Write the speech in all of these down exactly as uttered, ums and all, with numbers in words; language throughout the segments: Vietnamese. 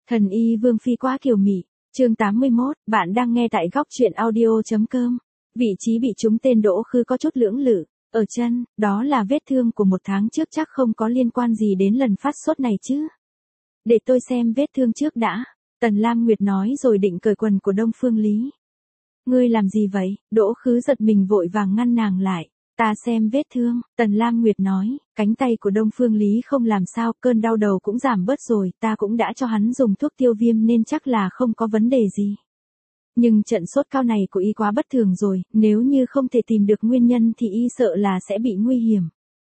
Thần y Vương Phi quá kiều mị, chương tám mươi mốt, bạn đang nghe tại góc truyện audio.com. Vị trí bị trúng tên Đỗ Khứ có chút lưỡng lự, ở chân, đó là vết thương của một tháng trước chắc không có liên quan gì đến lần phát sốt này chứ. Để tôi xem vết thương trước đã, Tần Lam Nguyệt nói rồi định cởi quần của Đông Phương Lý. Ngươi làm gì vậy? Đỗ Khứ giật mình vội vàng ngăn nàng lại. Ta xem vết thương, Tần Lam Nguyệt nói, cánh tay của Đông Phương Lý không làm sao, cơn đau đầu cũng giảm bớt rồi, ta cũng đã cho hắn dùng thuốc tiêu viêm nên chắc là không có vấn đề gì. Nhưng trận sốt cao này của y quá bất thường rồi, nếu như không thể tìm được nguyên nhân thì y sợ là sẽ bị nguy hiểm.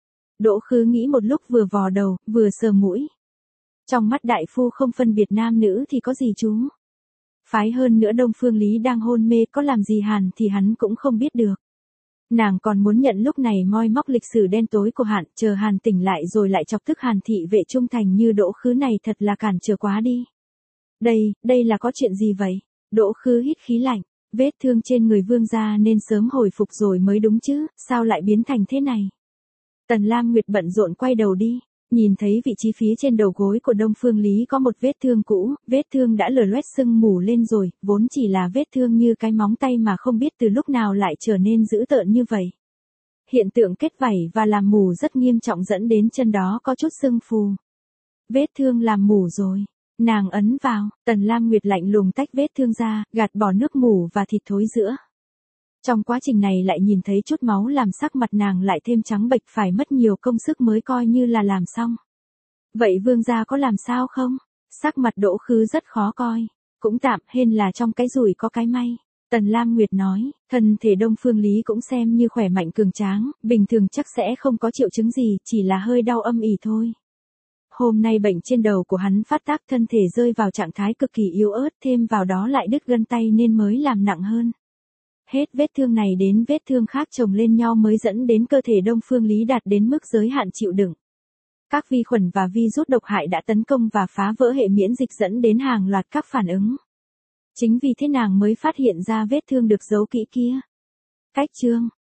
Đỗ Khứ nghĩ một lúc vừa vò đầu, vừa sờ mũi. Trong mắt đại phu không phân biệt nam nữ thì có gì chú. Phái hơn nữa Đông Phương Lý đang hôn mê có làm gì Hàn thì hắn cũng không biết được. Nàng còn muốn nhận lúc này moi móc lịch sử đen tối của Hàn, chờ Hàn tỉnh lại rồi lại chọc tức Hàn thị vệ trung thành như Đỗ Khứ này thật là cản trở quá đi. Đây, đây là có chuyện gì vậy? Đỗ Khứ hít khí lạnh, vết thương trên người vương gia nên sớm hồi phục rồi mới đúng chứ, sao lại biến thành thế này? Tần Lam Nguyệt bận rộn quay đầu đi, nhìn thấy vị trí phía trên đầu gối của Đông Phương Lý có một vết thương cũ, vết thương đã lở loét sưng mù lên rồi, vốn chỉ là vết thương như cái móng tay mà không biết từ lúc nào lại trở nên dữ tợn như vậy. Hiện tượng kết vảy và làm mù rất nghiêm trọng dẫn đến chân đó có chút sưng phù. Vết thương làm mù rồi. Nàng ấn vào, Tần Lam Nguyệt lạnh lùng tách vết thương ra, gạt bỏ nước mù và thịt thối giữa. Trong quá trình này lại nhìn thấy chút máu làm sắc mặt nàng lại thêm trắng bệch, phải mất nhiều công sức mới coi như là làm xong. Vậy vương gia có làm sao không? Sắc mặt Đỗ Khứ rất khó coi. Cũng tạm, hên là trong cái rủi có cái may. Tần Lam Nguyệt nói, thân thể Đông Phương Lý cũng xem như khỏe mạnh cường tráng, bình thường chắc sẽ không có triệu chứng gì, chỉ là hơi đau âm ỉ thôi. Hôm nay bệnh trên đầu của hắn phát tác, thân thể rơi vào trạng thái cực kỳ yếu ớt, thêm vào đó lại đứt gân tay nên mới làm nặng hơn. Hết vết thương này đến vết thương khác chồng lên nhau mới dẫn đến cơ thể Đông Phương Lý đạt đến mức giới hạn chịu đựng. Các vi khuẩn và virus độc hại đã tấn công và phá vỡ hệ miễn dịch dẫn đến hàng loạt các phản ứng. Chính vì thế nàng mới phát hiện ra vết thương được giấu kỹ kia. Cách chương,